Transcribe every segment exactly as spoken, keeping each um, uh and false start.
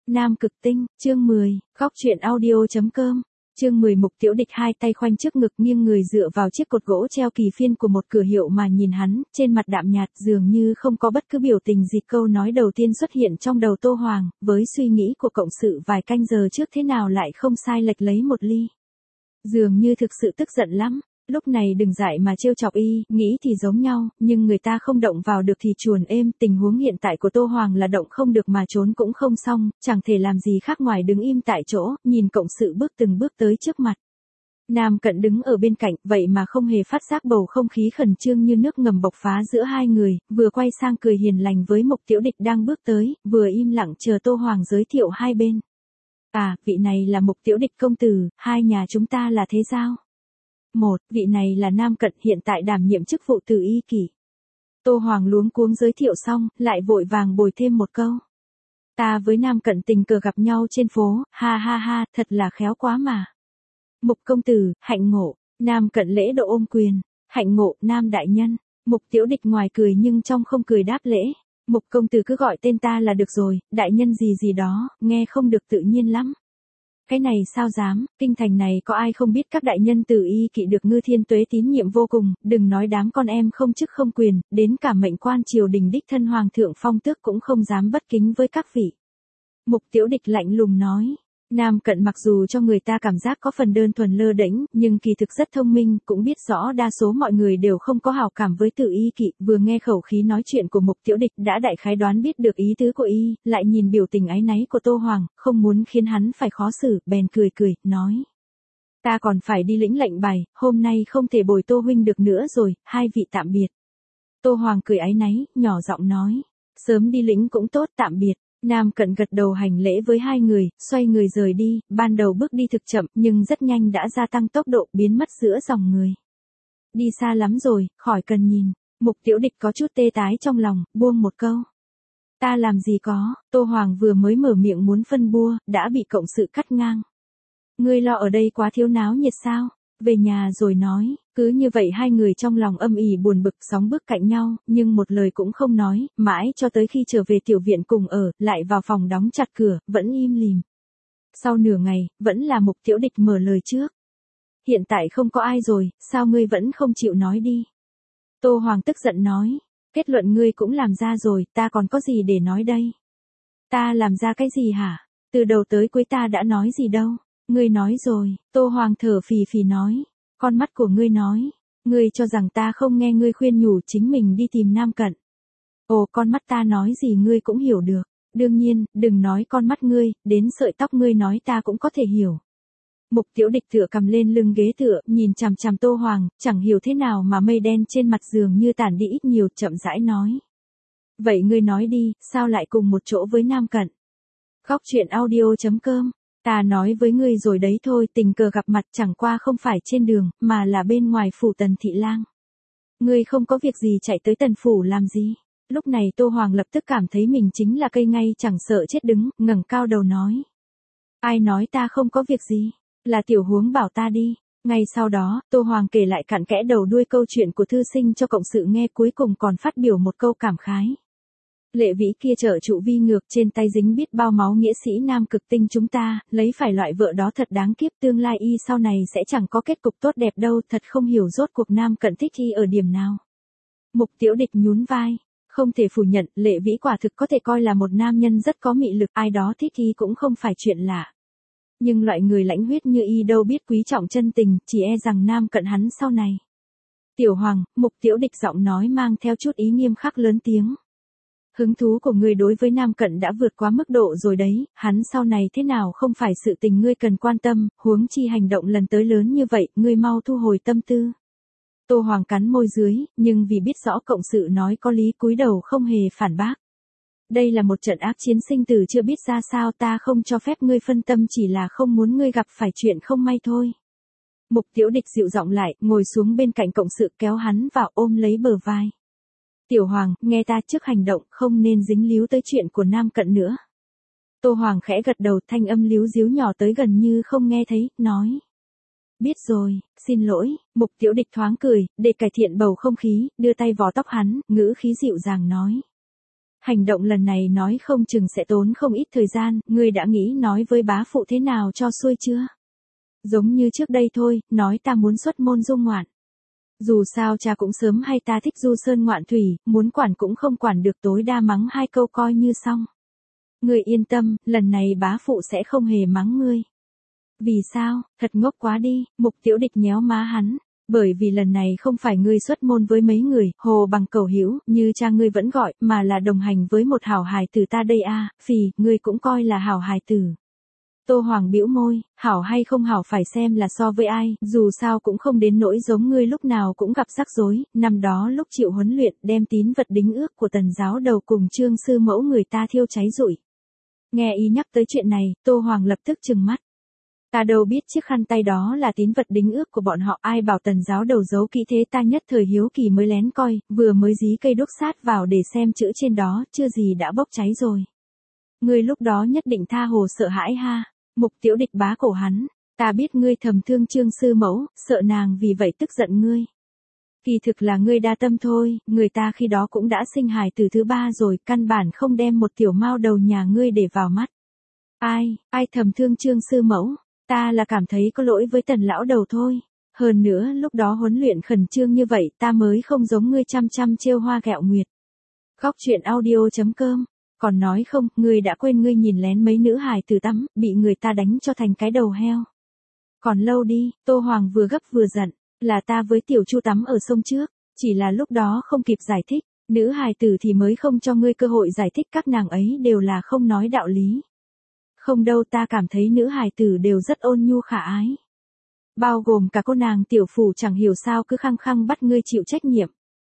Nam Cực Tinh, chương mười, góc truyện audio.com. Chương mười. Mục Tiểu Địch hai tay khoanh trước ngực nghiêng người dựa vào chiếc cột gỗ treo kỳ phiên của một cửa hiệu mà nhìn hắn, trên mặt đạm nhạt dường như không có bất cứ biểu tình gì. Câu nói đầu tiên xuất hiện trong đầu Tô Hoàng, với suy nghĩ của cộng sự vài canh giờ trước thế nào lại không sai lệch lấy một ly. Dường như thực sự tức giận lắm. Lúc này đừng dại mà trêu chọc y, nghĩ thì giống nhau, nhưng người ta không động vào được thì chuồn êm. Tình huống hiện tại của Tô Hoàng là động không được mà trốn cũng không xong, chẳng thể làm gì khác ngoài đứng im tại chỗ, nhìn cộng sự bước từng bước tới trước mặt. Nam Cận đứng ở bên cạnh, vậy mà không hề phát giác bầu không khí khẩn trương như nước ngầm bộc phá giữa hai người, vừa quay sang cười hiền lành với Mục Tiểu Địch đang bước tới, vừa im lặng chờ Tô Hoàng giới thiệu hai bên. À, vị này là Mục Tiểu Địch công tử, hai nhà chúng ta là thế giao. Một, vị này là Nam Cận hiện tại đảm nhiệm chức vụ Từ Y Kỷ. Tô Hoàng luống cuống giới thiệu xong, lại vội vàng bồi thêm một câu. Ta với Nam Cận tình cờ gặp nhau trên phố, ha ha ha, thật là khéo quá mà. Mục công tử, hạnh ngộ. Nam Cận lễ độ ôm quyền. Hạnh ngộ, Nam đại nhân. Mục Tiểu Địch ngoài cười nhưng trong không cười đáp lễ. Mục công tử cứ gọi tên ta là được rồi, đại nhân gì gì đó, nghe không được tự nhiên lắm. Cái này sao dám, kinh thành này có ai không biết các đại nhân Từ Y Kỵ được Ngư Thiên Tuế tín nhiệm vô cùng, đừng nói đám con em không chức không quyền, đến cả mệnh quan triều đình đích thân hoàng thượng phong tước cũng không dám bất kính với các vị. Mục Tiểu Địch lạnh lùng nói. Nam Cận mặc dù cho người ta cảm giác có phần đơn thuần lơ đễnh, nhưng kỳ thực rất thông minh, cũng biết rõ đa số mọi người đều không có hảo cảm với Từ Y Kỵ, vừa nghe khẩu khí nói chuyện của Mục Tiểu Địch đã đại khái đoán biết được ý tứ của y, lại nhìn biểu tình áy náy của Tô Hoàng, không muốn khiến hắn phải khó xử, bèn cười cười, nói. Ta còn phải đi lĩnh lệnh bài, hôm nay không thể bồi Tô huynh được nữa rồi, hai vị tạm biệt. Tô Hoàng cười áy náy, nhỏ giọng nói. Sớm đi lĩnh cũng tốt, tạm biệt. Nam Cận gật đầu hành lễ với hai người, xoay người rời đi, ban đầu bước đi thực chậm nhưng rất nhanh đã gia tăng tốc độ biến mất giữa dòng người. Đi xa lắm rồi, khỏi cần nhìn. Mục Tiểu Địch có chút tê tái trong lòng, buông một câu. Ta làm gì có, Tô Hoàng vừa mới mở miệng muốn phân bua, đã bị cộng sự cắt ngang. Ngươi lo ở đây quá thiếu náo nhiệt sao? Về nhà rồi nói, cứ như vậy hai người trong lòng âm ỉ buồn bực sóng bước cạnh nhau, nhưng một lời cũng không nói, mãi cho tới khi trở về tiểu viện cùng ở, lại vào phòng đóng chặt cửa, vẫn im lìm. Sau nửa ngày, vẫn là Mục Tiểu Địch mở lời trước. Hiện tại không có ai rồi, sao ngươi vẫn không chịu nói đi? Tô Hoàng tức giận nói, kết luận ngươi cũng làm ra rồi, ta còn có gì để nói đây? Ta làm ra cái gì hả? Từ đầu tới cuối ta đã nói gì đâu? Ngươi nói rồi, Tô Hoàng thở phì phì nói, con mắt của ngươi nói, ngươi cho rằng ta không nghe ngươi khuyên nhủ chính mình đi tìm Nam Cận. Ồ, con mắt ta nói gì ngươi cũng hiểu được, đương nhiên, đừng nói con mắt ngươi, đến sợi tóc ngươi nói ta cũng có thể hiểu. Mục Tiểu Địch tựa cầm lên lưng ghế tựa, nhìn chằm chằm Tô Hoàng, chẳng hiểu thế nào mà mây đen trên mặt giường như tản đi ít nhiều, chậm rãi nói. Vậy ngươi nói đi, sao lại cùng một chỗ với Nam Cận? Góc truyện audio.com. Ta nói với ngươi rồi đấy thôi, tình cờ gặp mặt chẳng qua không phải trên đường, mà là bên ngoài phủ Tần Thị Lang. Ngươi không có việc gì chạy tới Tần phủ làm gì? Lúc này Tô Hoàng lập tức cảm thấy mình chính là cây ngay chẳng sợ chết đứng, ngẩng cao đầu nói. Ai nói ta không có việc gì? Là Tiểu Huống bảo ta đi. Ngay sau đó, Tô Hoàng kể lại cặn kẽ đầu đuôi câu chuyện của thư sinh cho cộng sự nghe, cuối cùng còn phát biểu một câu cảm khái. Lệ Vĩ kia trợ trụ vi ngược, trên tay dính biết bao máu nghĩa sĩ Nam Cực Tinh chúng ta, lấy phải loại vợ đó thật đáng kiếp, tương lai y sau này sẽ chẳng có kết cục tốt đẹp đâu, thật không hiểu rốt cuộc Nam Cận thích y ở điểm nào. Mục Tiểu Địch nhún vai, không thể phủ nhận, Lệ Vĩ quả thực có thể coi là một nam nhân rất có mị lực, ai đó thích y cũng không phải chuyện lạ. Nhưng loại người lãnh huyết như y đâu biết quý trọng chân tình, chỉ e rằng Nam Cận hắn sau này. Tiểu Hoàng, Mục Tiểu Địch giọng nói mang theo chút ý nghiêm khắc lớn tiếng. Hứng thú của ngươi đối với Nam Cận đã vượt quá mức độ rồi đấy, hắn sau này thế nào không phải sự tình ngươi cần quan tâm, huống chi hành động lần tới lớn như vậy, ngươi mau thu hồi tâm tư. Tô Hoàng cắn môi dưới, nhưng vì biết rõ cộng sự nói có lý cúi đầu không hề phản bác. Đây là một trận ác chiến sinh tử chưa biết ra sao, ta không cho phép ngươi phân tâm, chỉ là không muốn ngươi gặp phải chuyện không may thôi. Mục Tiểu Địch dịu giọng lại, ngồi xuống bên cạnh cộng sự kéo hắn vào ôm lấy bờ vai. Tiểu Hoàng, nghe ta, trước hành động không nên dính líu tới chuyện của Nam Cận nữa. Tô Hoàng khẽ gật đầu, thanh âm líu díu nhỏ tới gần như không nghe thấy, nói. Biết rồi, xin lỗi. Mục Tiểu Địch thoáng cười, để cải thiện bầu không khí, đưa tay vò tóc hắn, ngữ khí dịu dàng nói. Hành động lần này nói không chừng sẽ tốn không ít thời gian, ngươi đã nghĩ nói với bá phụ thế nào cho xuôi chưa? Giống như trước đây thôi, nói ta muốn xuất môn du ngoạn. Dù sao cha cũng sớm hay ta thích du sơn ngoạn thủy, muốn quản cũng không quản được, tối đa mắng hai câu coi như xong. Ngươi yên tâm, lần này bá phụ sẽ không hề mắng ngươi. Vì sao, thật ngốc quá đi, Mục Tiểu Địch nhéo má hắn. Bởi vì lần này không phải ngươi xuất môn với mấy người, hồ bằng cầu hữu, như cha ngươi vẫn gọi, mà là đồng hành với một hảo hài tử ta đây a, à, phì, ngươi cũng coi là hảo hài tử. Tô Hoàng bĩu môi, hảo hay không hảo phải xem là so với ai, dù sao cũng không đến nỗi giống ngươi lúc nào cũng gặp rắc rối, năm đó lúc chịu huấn luyện đem tín vật đính ước của Tần giáo đầu cùng Trương sư mẫu người ta thiêu cháy rụi. Nghe y nhắc tới chuyện này, Tô Hoàng lập tức trừng mắt. Ta đâu biết chiếc khăn tay đó là tín vật đính ước của bọn họ, ai bảo Tần giáo đầu giấu kỹ thế, ta nhất thời hiếu kỳ mới lén coi, vừa mới dí cây đốt sát vào để xem chữ trên đó, chưa gì đã bốc cháy rồi. Ngươi lúc đó nhất định tha hồ sợ hãi ha. Mục Tiểu Địch bá cổ hắn, ta biết ngươi thầm thương Trương sư mẫu, sợ nàng vì vậy tức giận ngươi. Kỳ thực là ngươi đa tâm thôi, người ta khi đó cũng đã sinh hài từ thứ ba rồi, căn bản không đem một tiểu mao đầu nhà ngươi để vào mắt. Ai, ai thầm thương Trương sư mẫu, ta là cảm thấy có lỗi với Tần lão đầu thôi. Hơn nữa lúc đó huấn luyện khẩn trương như vậy ta mới không giống ngươi chăm chăm trêu hoa gẹo nguyệt. Góc truyện audio chấm com. Còn nói không, ngươi đã quên ngươi nhìn lén mấy nữ hài tử tắm, bị người ta đánh cho thành cái đầu heo. Còn lâu đi, Tô Hoàng vừa gấp vừa giận, là ta với Tiểu Chu tắm ở sông trước, chỉ là lúc đó không kịp giải thích, nữ hài tử thì mới không cho ngươi cơ hội giải thích, các nàng ấy đều là không nói đạo lý. Không đâu, ta cảm thấy nữ hài tử đều rất ôn nhu khả ái. Bao gồm cả cô nàng tiểu phủ chẳng hiểu sao cứ khăng khăng bắt ngươi chịu trách nhiệm.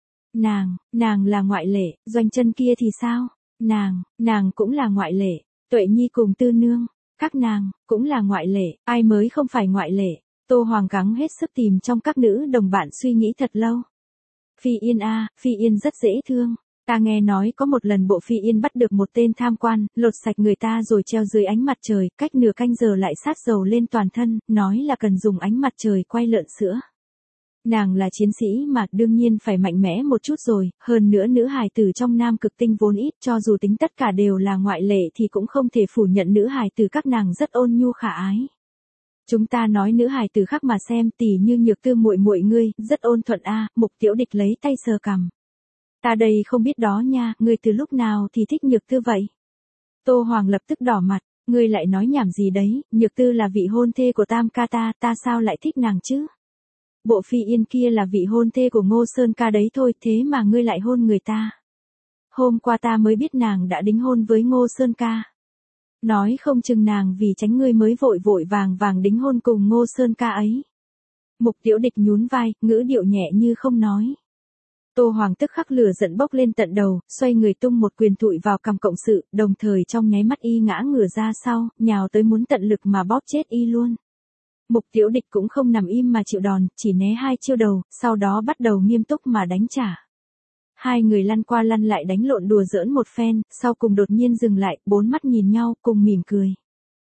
Nàng, nàng là ngoại lệ, Doanh Chân kia thì sao? Nàng, nàng cũng là ngoại lệ, Tuệ Nhi cùng Tư Nương, các nàng, cũng là ngoại lệ, ai mới không phải ngoại lệ. Tô Hoàng gắng hết sức tìm trong các nữ đồng bạn suy nghĩ thật lâu. Phi Yên a, à, Phi Yên rất dễ thương. Ta nghe nói có một lần bộ Phi Yên bắt được một tên tham quan, lột sạch người ta rồi treo dưới ánh mặt trời, cách nửa canh giờ lại sát dầu lên toàn thân, nói là cần dùng ánh mặt trời quay lợn sữa. Nàng là chiến sĩ mà đương nhiên phải mạnh mẽ một chút rồi, hơn nữa nữ hài tử trong Nam Cực Tinh vốn ít, cho dù tính tất cả đều là ngoại lệ thì cũng không thể phủ nhận nữ hài tử các nàng rất ôn nhu khả ái. Chúng ta nói nữ hài tử khác mà xem, tỉ như Nhược Tư muội muội ngươi, rất ôn thuận a, à, Mục Tiểu Địch lấy tay sờ cằm. Ta đây không biết đó nha, ngươi từ lúc nào thì thích Nhược Tư vậy? Tô Hoàng lập tức đỏ mặt, ngươi lại nói nhảm gì đấy, Nhược Tư là vị hôn thê của Tam ca ta, ta sao lại thích nàng chứ? Bộ Phi Yên kia là vị hôn thê của Ngô Sơn ca đấy thôi, thế mà ngươi lại hôn người ta. Hôm qua ta mới biết nàng đã đính hôn với Ngô Sơn ca. Nói không chừng nàng vì tránh ngươi mới vội vội vàng vàng đính hôn cùng Ngô Sơn ca ấy. Mục Tiểu Địch nhún vai, ngữ điệu nhẹ như không nói. Tô Hoàng tức khắc lửa giận bốc lên tận đầu, xoay người tung một quyền thụi vào cằm cộng sự, đồng thời trong nháy mắt y ngã ngửa ra sau, nhào tới muốn tận lực mà bóp chết y luôn. Mục Tiểu Địch cũng không nằm im mà chịu đòn, chỉ né hai chiêu đầu, sau đó bắt đầu nghiêm túc mà đánh trả. Hai người lăn qua lăn lại đánh lộn đùa giỡn một phen, sau cùng đột nhiên dừng lại, bốn mắt nhìn nhau, cùng mỉm cười.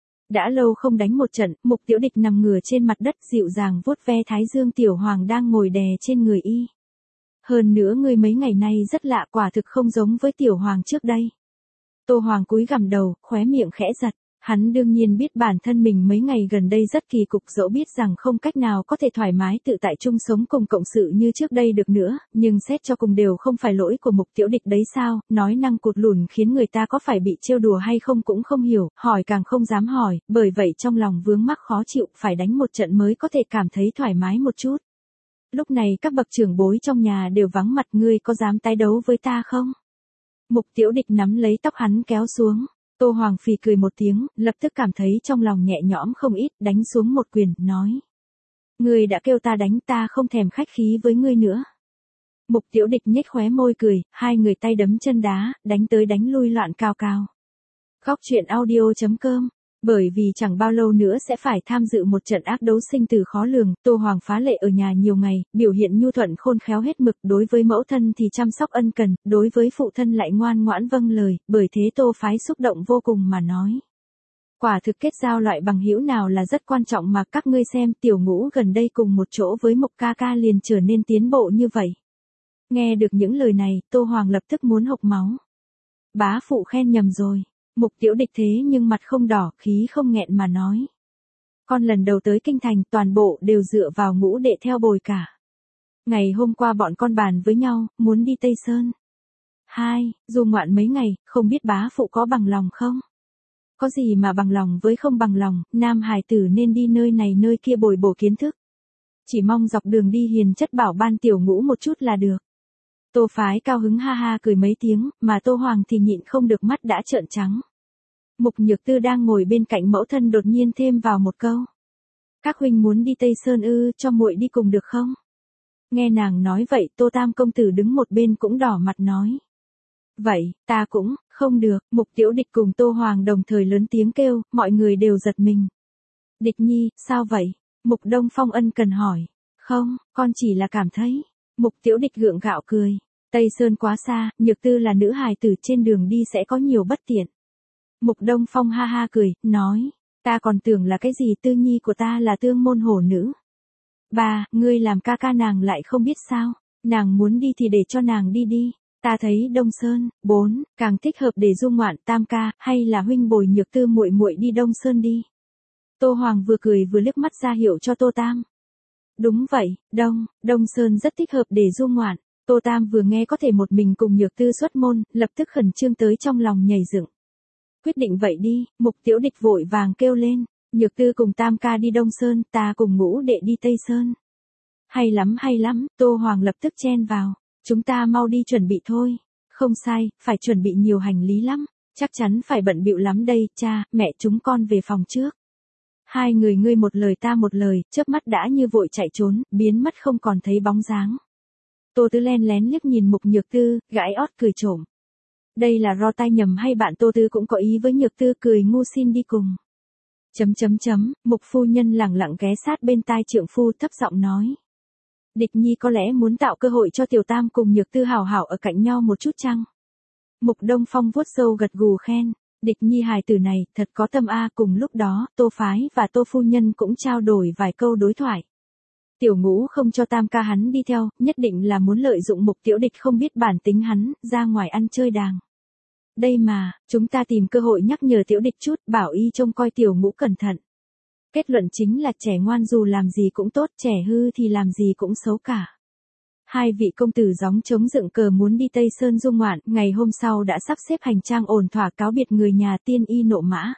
Đã lâu không đánh một trận, Mục Tiểu Địch nằm ngửa trên mặt đất dịu dàng vuốt ve thái dương Tiểu Hoàng đang ngồi đè trên người y. Hơn nữa ngươi mấy ngày nay rất lạ, quả thực không giống với Tiểu Hoàng trước đây. Tô Hoàng cúi gằm đầu, khóe miệng khẽ giật. Hắn đương nhiên biết bản thân mình mấy ngày gần đây rất kỳ cục, dẫu biết rằng không cách nào có thể thoải mái tự tại chung sống cùng cộng sự như trước đây được nữa, nhưng xét cho cùng đều không phải lỗi của Mục Tiểu Địch đấy sao, nói năng cụt lùn khiến người ta có phải bị trêu đùa hay không cũng không hiểu, hỏi càng không dám hỏi, bởi vậy trong lòng vướng mắc khó chịu, phải đánh một trận mới có thể cảm thấy thoải mái một chút. Lúc này các bậc trưởng bối trong nhà đều vắng mặt, ngươi có dám tái đấu với ta không? Mục Tiểu Địch nắm lấy tóc hắn kéo xuống. Tô Hoàng phì cười một tiếng, lập tức cảm thấy trong lòng nhẹ nhõm không ít, đánh xuống một quyền, nói. Ngươi đã kêu ta đánh, ta không thèm khách khí với ngươi nữa. Mục Tiểu Địch nhếch khóe môi cười, hai người tay đấm chân đá, đánh tới đánh lui loạn cao cao. Góc truyện audio chấm com. Bởi vì chẳng bao lâu nữa sẽ phải tham dự một trận ác đấu sinh tử khó lường, Tô Hoàng phá lệ ở nhà nhiều ngày, biểu hiện nhu thuận khôn khéo hết mực, đối với mẫu thân thì chăm sóc ân cần, đối với phụ thân lại ngoan ngoãn vâng lời, bởi thế Tô phái xúc động vô cùng mà nói. Quả thực kết giao loại bằng hữu nào là rất quan trọng mà, các ngươi xem Tiểu Ngũ gần đây cùng một chỗ với Mục ca ca liền trở nên tiến bộ như vậy. Nghe được những lời này, Tô Hoàng lập tức muốn hộc máu. Bá phụ khen nhầm rồi. Mục Tiểu Địch thế nhưng mặt không đỏ, khí không nghẹn mà nói. Con lần đầu tới kinh thành toàn bộ đều dựa vào ngũ đệ theo bồi cả. Ngày hôm qua bọn con bàn với nhau, muốn đi Tây Sơn. Hai, dù ngoạn mấy ngày, không biết bá phụ có bằng lòng không? Có gì mà bằng lòng với không bằng lòng, nam hài tử nên đi nơi này nơi kia bồi bổ kiến thức. Chỉ mong dọc đường đi hiền chất bảo ban tiểu ngũ một chút là được. Tô Phái cao hứng ha ha cười mấy tiếng, mà Tô Hoàng thì nhịn không được mắt đã trợn trắng. Mục Nhược Tư đang ngồi bên cạnh mẫu thân đột nhiên thêm vào một câu. Các huynh muốn đi Tây Sơn ư, cho muội đi cùng được không? Nghe nàng nói vậy, Tô Tam công tử đứng một bên cũng đỏ mặt nói. Vậy, ta cũng, không được, Mục Tiểu Địch cùng Tô Hoàng đồng thời lớn tiếng kêu, mọi người đều giật mình. Địch nhi, sao vậy? Mục Đông Phong ân cần hỏi. Không, con chỉ là cảm thấy. Mục Tiểu Địch gượng gạo cười. Tây Sơn quá xa, Nhược Tư là nữ hài tử trên đường đi sẽ có nhiều bất tiện. Mục Đông Phong ha ha cười, nói. Ta còn tưởng là cái gì Tư nhi của ta là tương môn hổ nữ. Ba, ngươi làm ca ca nàng lại không biết sao. Nàng muốn đi thì để cho nàng đi đi. Ta thấy Đông Sơn. Bốn, càng thích hợp để du ngoạn Tam ca, hay là huynh bồi Nhược Tư muội muội đi Đông Sơn đi. Tô Hoàng vừa cười vừa liếc mắt ra hiệu cho Tô Tam. Đúng vậy, Đông, Đông Sơn rất thích hợp để du ngoạn. Tô Tam vừa nghe có thể một mình cùng Nhược Tư xuất môn, lập tức khẩn trương tới trong lòng nhảy dựng. Quyết định vậy đi, Mục Tiểu Địch vội vàng kêu lên. Nhược Tư cùng Tam ca đi Đông Sơn, ta cùng ngũ đệ đi Tây Sơn. Hay lắm hay lắm, Tô Hoàng lập tức chen vào. Chúng ta mau đi chuẩn bị thôi. Không sai, phải chuẩn bị nhiều hành lý lắm. Chắc chắn phải bận bịu lắm đây, cha, mẹ chúng con về phòng trước. Hai người ngươi một lời ta một lời, chớp mắt đã như vội chạy trốn, biến mất không còn thấy bóng dáng. Tô Tứ len lén liếc nhìn Mục Nhược Tư, gãi ót cười trộm. Đây là ro tai nhầm hay bạn Tô Tứ cũng có ý với Nhược Tư cười ngu xin đi cùng. Chấm chấm chấm, Mục phu nhân lẳng lặng ghé sát bên tai trượng phu thấp giọng nói. Địch nhi có lẽ muốn tạo cơ hội cho Tiểu Tam cùng Nhược Tư hảo hảo ở cạnh nhau một chút chăng? Mục Đông Phong vuốt râu gật gù khen. Địch nhi hài tử này thật có tâm a. Cùng lúc đó, Tô Phái và Tô phu nhân cũng trao đổi vài câu đối thoại. Tiểu Ngũ không cho Tam ca hắn đi theo, nhất định là muốn lợi dụng Mục Tiểu Địch không biết bản tính hắn, ra ngoài ăn chơi đàng. Đây mà, chúng ta tìm cơ hội nhắc nhở Tiểu Địch chút, bảo y trông coi Tiểu Ngũ cẩn thận. Kết luận chính là trẻ ngoan dù làm gì cũng tốt, trẻ hư thì làm gì cũng xấu cả. Hai vị công tử gióng trống dựng cờ muốn đi Tây Sơn du ngoạn, ngày hôm sau đã sắp xếp hành trang ổn thỏa cáo biệt người nhà tiên y nộ mã.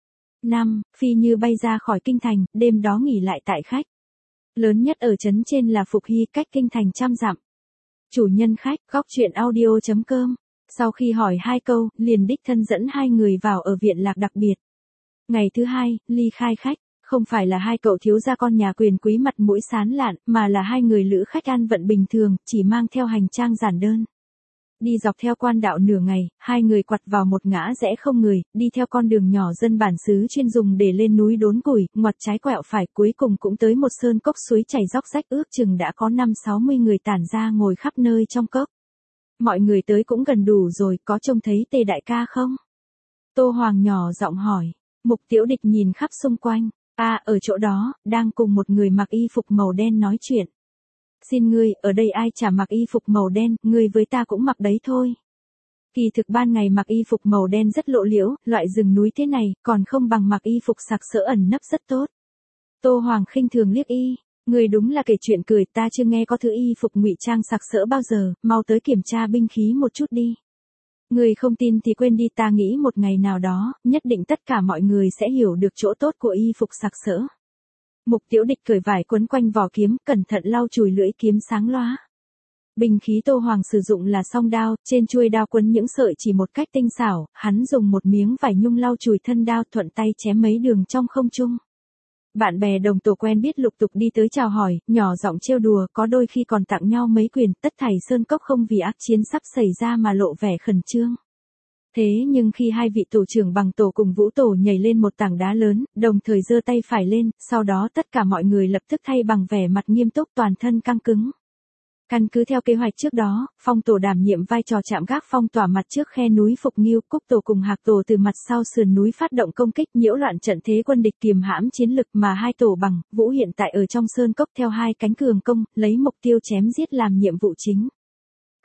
Năm, phi như bay ra khỏi kinh thành, đêm đó nghỉ lại tại khách. Lớn nhất ở trấn trên là Phục Hy cách kinh thành trăm dặm. Chủ nhân khách, góc truyện audio chấm com. Sau khi hỏi hai câu, liền đích thân dẫn hai người vào ở viện lạc đặc biệt. Ngày thứ hai, ly khai khách. Không phải là hai cậu thiếu gia con nhà quyền quý mặt mũi sán lạn, mà là hai người lữ khách ăn vận bình thường, chỉ mang theo hành trang giản đơn. Đi dọc theo quan đạo nửa ngày, hai người quặt vào một ngã rẽ không người, đi theo con đường nhỏ dân bản xứ chuyên dùng để lên núi đốn củi, ngoặt trái quẹo phải, cuối cùng cũng tới một sơn cốc suối chảy róc rách, ước chừng đã có năm sáu mươi người tản ra ngồi khắp nơi trong cốc. Mọi người tới cũng gần đủ rồi, có trông thấy Tề đại ca không? Tô Hoàng nhỏ giọng hỏi. Mục Tiểu Địch nhìn khắp xung quanh. À, ở chỗ đó, đang cùng một người mặc y phục màu đen nói chuyện. Xin ngươi, ở đây ai chả mặc y phục màu đen, ngươi với ta cũng mặc đấy thôi. Kỳ thực ban ngày mặc y phục màu đen rất lộ liễu, loại rừng núi thế này, còn không bằng mặc y phục sặc sỡ ẩn nấp rất tốt. Tô Hoàng khinh thường liếc y, ngươi đúng là kể chuyện cười, ta chưa nghe có thứ y phục ngụy trang sặc sỡ bao giờ, mau tới kiểm tra binh khí một chút đi. Người không tin thì quên đi, ta nghĩ một ngày nào đó, nhất định tất cả mọi người sẽ hiểu được chỗ tốt của y phục sặc sỡ. Mục Tiểu Địch cởi vải quấn quanh vỏ kiếm, cẩn thận lau chùi lưỡi kiếm sáng loá. Binh khí Tô Hoàng sử dụng là song đao, trên chuôi đao quấn những sợi chỉ một cách tinh xảo, hắn dùng một miếng vải nhung lau chùi thân đao, thuận tay chém mấy đường trong không trung. Bạn bè đồng tổ quen biết lục tục đi tới chào hỏi, nhỏ giọng trêu đùa, có đôi khi còn tặng nhau mấy quyền, tất thảy sơn cốc không vì ác chiến sắp xảy ra mà lộ vẻ khẩn trương. Thế nhưng khi hai vị tổ trưởng bằng tổ cùng vũ tổ nhảy lên một tảng đá lớn, đồng thời giơ tay phải lên, sau đó tất cả mọi người lập tức thay bằng vẻ mặt nghiêm túc, toàn thân căng cứng. Căn cứ theo kế hoạch trước đó, Phong tổ đảm nhiệm vai trò chạm gác phong tỏa mặt trước khe núi Phục Nghiêu, Cúc tổ cùng Hạc tổ từ mặt sau sườn núi phát động công kích, nhiễu loạn trận thế quân địch, kiềm hãm chiến lực, mà hai tổ bằng, Vũ hiện tại ở trong sơn cốc theo hai cánh cường công, lấy mục tiêu chém giết làm nhiệm vụ chính.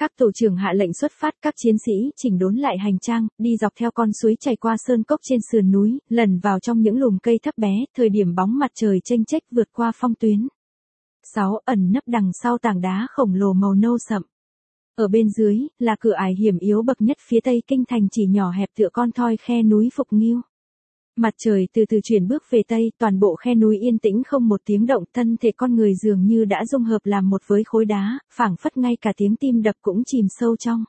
Các tổ trưởng hạ lệnh xuất phát, các chiến sĩ chỉnh đốn lại hành trang, đi dọc theo con suối chảy qua sơn cốc trên sườn núi, lần vào trong những lùm cây thấp bé, thời điểm bóng mặt trời chênh chếch vượt qua phong tuyến. sáu. Ẩn nấp đằng sau tảng đá khổng lồ màu nâu sậm. Ở bên dưới, là cửa ải hiểm yếu bậc nhất phía tây kinh thành chỉ nhỏ hẹp tựa con thoi khe núi Phục Nghiêu. Mặt trời từ từ chuyển bước về tây, toàn bộ khe núi yên tĩnh không một tiếng động, thân thể con người dường như đã dung hợp làm một với khối đá, phảng phất ngay cả tiếng tim đập cũng chìm sâu trong.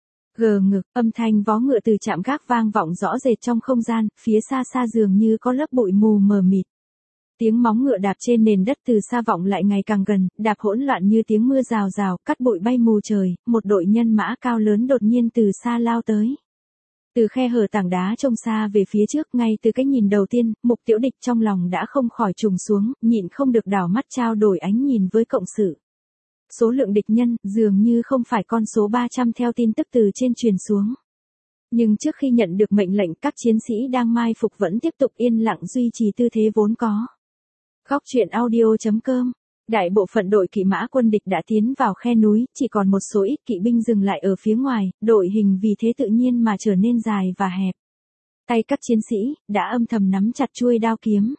Gờ ngực, âm thanh vó ngựa từ trạm gác vang vọng rõ rệt trong không gian, phía xa xa dường như có lớp bụi mù mờ mịt. Tiếng móng ngựa đạp trên nền đất từ xa vọng lại ngày càng gần, đạp hỗn loạn như tiếng mưa rào rào, cắt bụi bay mù trời, một đội nhân mã cao lớn đột nhiên từ xa lao tới. Từ khe hở tảng đá trông xa về phía trước, ngay từ cái nhìn đầu tiên, Mục Tiểu Địch trong lòng đã không khỏi trùng xuống, nhịn không được đảo mắt trao đổi ánh nhìn với cộng sự. Số lượng địch nhân, dường như không phải con số ba trăm theo tin tức từ trên truyền xuống. Nhưng trước khi nhận được mệnh lệnh, các chiến sĩ đang mai phục vẫn tiếp tục yên lặng duy trì tư thế vốn có. Góc truyện audio chấm com. Đại bộ phận đội kỵ mã quân địch đã tiến vào khe núi, chỉ còn một số ít kỵ binh dừng lại ở phía ngoài, đội hình vì thế tự nhiên mà trở nên dài và hẹp. Tay các chiến sĩ đã âm thầm nắm chặt chuôi đao kiếm.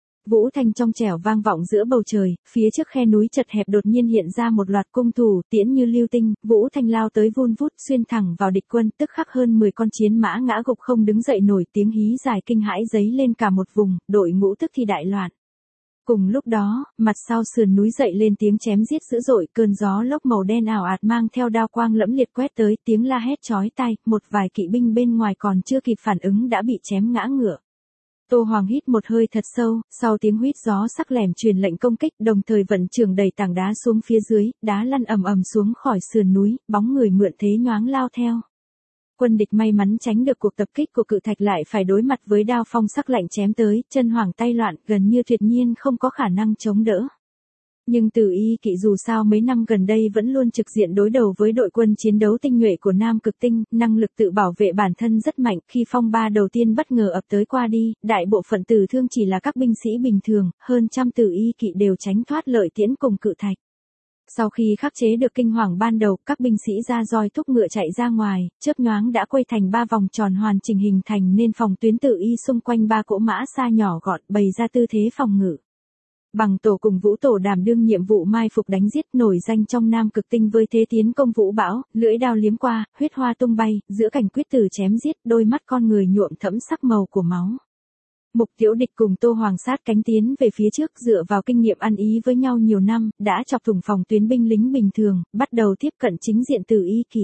Vũ thanh trong trẻo vang vọng giữa bầu trời, phía trước khe núi chật hẹp đột nhiên hiện ra một loạt cung thủ, tiễn như lưu tinh, Vũ thanh lao tới vun vút xuyên thẳng vào địch quân, tức khắc hơn mười con chiến mã ngã gục không đứng dậy nổi, tiếng hí dài kinh hãi dấy lên cả một vùng, đội ngũ tức thì đại loạn. Cùng lúc đó, mặt sau sườn núi dậy lên tiếng chém giết dữ dội, cơn gió lốc màu đen ảo ạt mang theo đao quang lẫm liệt quét tới, tiếng la hét chói tai, một vài kỵ binh bên ngoài còn chưa kịp phản ứng đã bị chém ngã ngựa. Tô Hoàng hít một hơi thật sâu, sau tiếng huýt gió sắc lẻm truyền lệnh công kích, đồng thời vận trường đẩy tảng đá xuống phía dưới, đá lăn ầm ầm xuống khỏi sườn núi, bóng người mượn thế nhoáng lao theo. Quân địch may mắn tránh được cuộc tập kích của cự thạch, lại phải đối mặt với đao phong sắc lạnh chém tới, chân hoảng tay loạn, gần như tuyệt nhiên không có khả năng chống đỡ. Nhưng Từ Y Kỵ dù sao mấy năm gần đây vẫn luôn trực diện đối đầu với đội quân chiến đấu tinh nhuệ của Nam Cực Tinh, năng lực tự bảo vệ bản thân rất mạnh, khi phong ba đầu tiên bất ngờ ập tới qua đi, đại bộ phận tử thương chỉ là các binh sĩ bình thường, hơn trăm Từ Y Kỵ đều tránh thoát lợi tiễn cùng cự thạch. Sau khi khắc chế được kinh hoàng ban đầu, các binh sĩ ra roi thúc ngựa chạy ra ngoài, chớp nhoáng đã quay thành ba vòng tròn hoàn chỉnh hình thành nên phòng tuyến Từ Y xung quanh ba cỗ mã xa nhỏ gọn, bày ra tư thế phòng ngự. Bằng Tổ cùng Vũ Tổ đảm đương nhiệm vụ mai phục đánh giết, nổi danh trong Nam Cực Tinh với thế tiến công vũ bão, lưỡi đao liếm qua, huyết hoa tung bay, giữa cảnh quyết tử chém giết, đôi mắt con người nhuộm thẫm sắc màu của máu. Mục Tiểu Địch cùng Tô Hoàng sát cánh tiến về phía trước, dựa vào kinh nghiệm ăn ý với nhau nhiều năm, đã chọc thủng phòng tuyến binh lính bình thường, bắt đầu tiếp cận chính diện Từ Y Kỵ.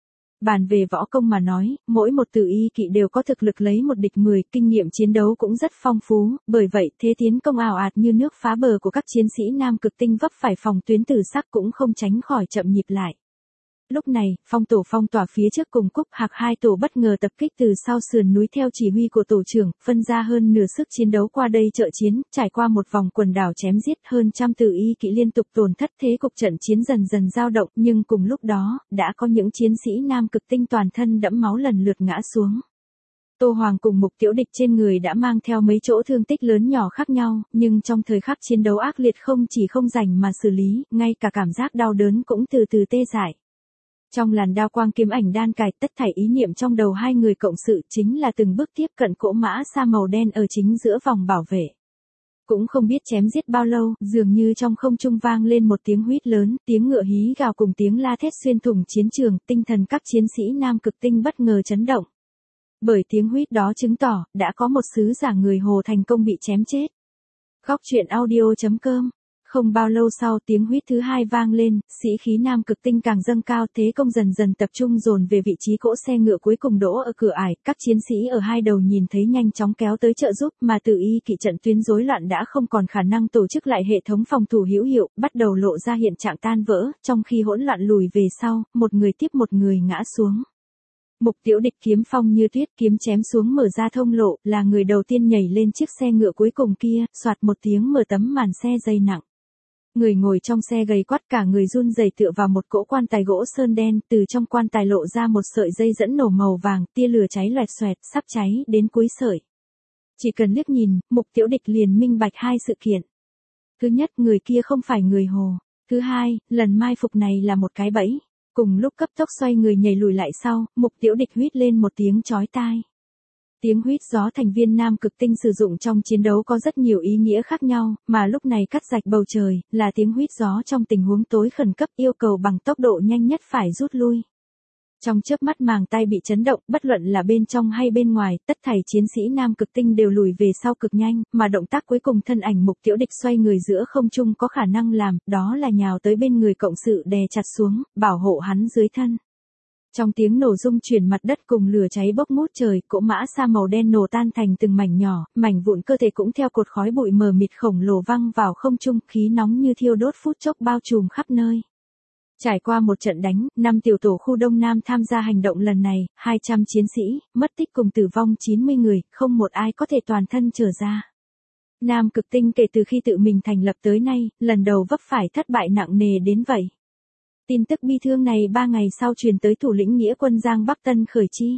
Bàn về võ công mà nói, mỗi một Từ Y Kỵ đều có thực lực lấy một địch mười, kinh nghiệm chiến đấu cũng rất phong phú, bởi vậy thế tiến công ào ạt như nước phá bờ của các chiến sĩ Nam Cực Tinh vấp phải phòng tuyến Tử Sắc cũng không tránh khỏi chậm nhịp lại. Lúc này, Phong Tổ phong tỏa phía trước cùng Cúc Hạc hai tổ bất ngờ tập kích từ sau sườn núi theo chỉ huy của tổ trưởng, phân ra hơn nửa sức chiến đấu qua đây trợ chiến, trải qua một vòng quần đảo chém giết, hơn trăm Từ Y Kỵ liên tục tổn thất, thế cục trận chiến dần dần dao động, nhưng cùng lúc đó, đã có những chiến sĩ Nam Cực Tinh toàn thân đẫm máu lần lượt ngã xuống. Tô Hoàng cùng Mục Tiểu Địch trên người đã mang theo mấy chỗ thương tích lớn nhỏ khác nhau, nhưng trong thời khắc chiến đấu ác liệt không chỉ không rảnh mà xử lý, ngay cả cảm giác đau đớn cũng từ từ tê dại. Trong làn đao quang kiếm ảnh đan cài, tất thảy ý niệm trong đầu hai người cộng sự chính là từng bước tiếp cận cỗ mã sa màu đen ở chính giữa vòng bảo vệ. Cũng không biết chém giết bao lâu, dường như trong không trung vang lên một tiếng huýt lớn, tiếng ngựa hí gào cùng tiếng la thét xuyên thủng chiến trường, tinh thần các chiến sĩ Nam Cực Tinh bất ngờ chấn động. Bởi tiếng huýt đó chứng tỏ, đã có một sứ giả người Hồ thành công bị chém chết. Góc truyện audio chấm com. Không bao lâu sau, tiếng huýt thứ hai vang lên, sĩ khí Nam Cực Tinh càng dâng cao, thế công dần dần tập trung dồn về vị trí cỗ xe ngựa cuối cùng đỗ ở cửa ải, các chiến sĩ ở hai đầu nhìn thấy nhanh chóng kéo tới trợ giúp, mà Từ Y Kỵ trận tuyến rối loạn đã không còn khả năng tổ chức lại hệ thống phòng thủ hữu hiệu, bắt đầu lộ ra hiện trạng tan vỡ, trong khi hỗn loạn lùi về sau, một người tiếp một người ngã xuống. Mục Tiểu Địch kiếm phong như tuyết, kiếm chém xuống mở ra thông lộ, là người đầu tiên nhảy lên chiếc xe ngựa cuối cùng kia, soạt một tiếng mở tấm màn xe dày nặng. Người ngồi trong xe gầy quắt cả người run rẩy tựa vào một cỗ quan tài gỗ sơn đen, từ trong quan tài lộ ra một sợi dây dẫn nổ màu vàng, tia lửa cháy loẹt xoẹt, sắp cháy đến cuối sợi. Chỉ cần liếc nhìn, Mục Tiểu Địch liền minh bạch hai sự kiện. Thứ nhất, người kia không phải người Hồ. Thứ hai, lần mai phục này là một cái bẫy. Cùng lúc cấp tốc xoay người nhảy lùi lại sau, Mục Tiểu Địch huýt lên một tiếng chói tai. Tiếng huýt gió thành viên nam cực tinh sử dụng trong chiến đấu có rất nhiều ý nghĩa khác nhau, mà lúc này cắt rạch bầu trời, là tiếng huýt gió trong tình huống tối khẩn cấp yêu cầu bằng tốc độ nhanh nhất phải rút lui. Trong chớp mắt màng tay bị chấn động, bất luận là bên trong hay bên ngoài, tất thảy chiến sĩ nam cực tinh đều lùi về sau cực nhanh, mà động tác cuối cùng thân ảnh Mục Tiểu Địch xoay người giữa không trung có khả năng làm, đó là nhào tới bên người cộng sự đè chặt xuống, bảo hộ hắn dưới thân. Trong tiếng nổ rung chuyển mặt đất cùng lửa cháy bốc ngút trời, cỗ mã sa màu đen nổ tan thành từng mảnh nhỏ, mảnh vụn cơ thể cũng theo cột khói bụi mờ mịt khổng lồ văng vào không trung, khí nóng như thiêu đốt phút chốc bao trùm khắp nơi. Trải qua một trận đánh, năm tiểu tổ khu Đông Nam tham gia hành động lần này, hai trăm chiến sĩ, mất tích cùng tử vong chín mươi người, không một ai có thể toàn thân trở ra. Nam cực tinh kể từ khi tự mình thành lập tới nay, lần đầu vấp phải thất bại nặng nề đến vậy. Tin tức bi thương này ba ngày sau truyền tới thủ lĩnh nghĩa quân Giang Bắc Tân khởi chi.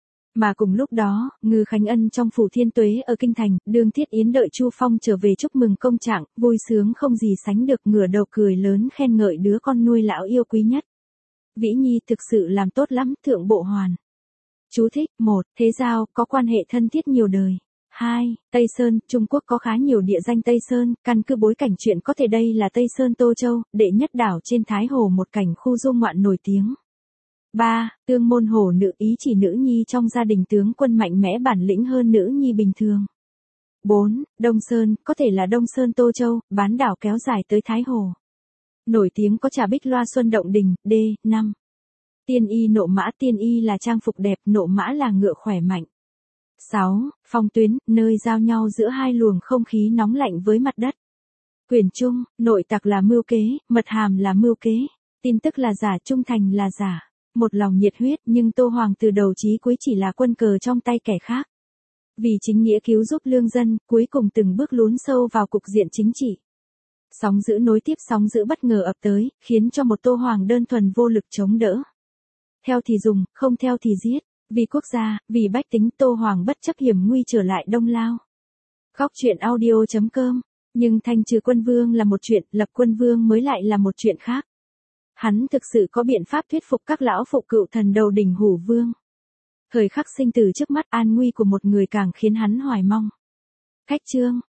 Mà cùng lúc đó, Ngư Khánh Ân trong phủ Thiên Tuế ở Kinh Thành, Đường Thiết Yến đợi Chu Phong trở về chúc mừng công trạng, vui sướng không gì sánh được, ngửa đầu cười lớn khen ngợi đứa con nuôi lão yêu quý nhất. Vĩ Nhi thực sự làm tốt lắm, thượng bộ hoàn. Chú thích, một, Thế Giao, có quan hệ thân thiết nhiều đời. hai. Tây Sơn, Trung Quốc có khá nhiều địa danh Tây Sơn, căn cứ bối cảnh chuyện có thể đây là Tây Sơn Tô Châu, đệ nhất đảo trên Thái Hồ, một cảnh khu du ngoạn nổi tiếng. ba. Tương môn hổ nữ, ý chỉ nữ nhi trong gia đình tướng quân mạnh mẽ bản lĩnh hơn nữ nhi bình thường. bốn. Đông Sơn, có thể là Đông Sơn Tô Châu, bán đảo kéo dài tới Thái Hồ. Nổi tiếng có trà bích loa xuân động đình. D. năm. Tiên y nộ mã, tiên y là trang phục đẹp, nộ mã là ngựa khỏe mạnh. sáu. Phong tuyến, nơi giao nhau giữa hai luồng không khí nóng lạnh với mặt đất. Quyền trung, nội tặc là mưu kế, mật hàm là mưu kế, tin tức là giả, trung thành là giả. Một lòng nhiệt huyết, nhưng Tô Hoàng từ đầu chí cuối chỉ là quân cờ trong tay kẻ khác. Vì chính nghĩa cứu giúp lương dân, cuối cùng từng bước lún sâu vào cục diện chính trị. Sóng dữ nối tiếp sóng dữ bất ngờ ập tới, khiến cho một Tô Hoàng đơn thuần vô lực chống đỡ. Theo thì dùng, không theo thì giết. Vì quốc gia, vì bách tính, Tô Hoàng bất chấp hiểm nguy trở lại Đông Lao. Góc truyện audio chấm com. Nhưng thanh trừ quân vương là một chuyện, lập quân vương mới lại là một chuyện khác. Hắn thực sự có biện pháp thuyết phục các lão phụ cựu thần đầu đỉnh Hủ Vương. Thời khắc sinh tử trước mắt, an nguy của một người càng khiến hắn hoài mong. Khách chương.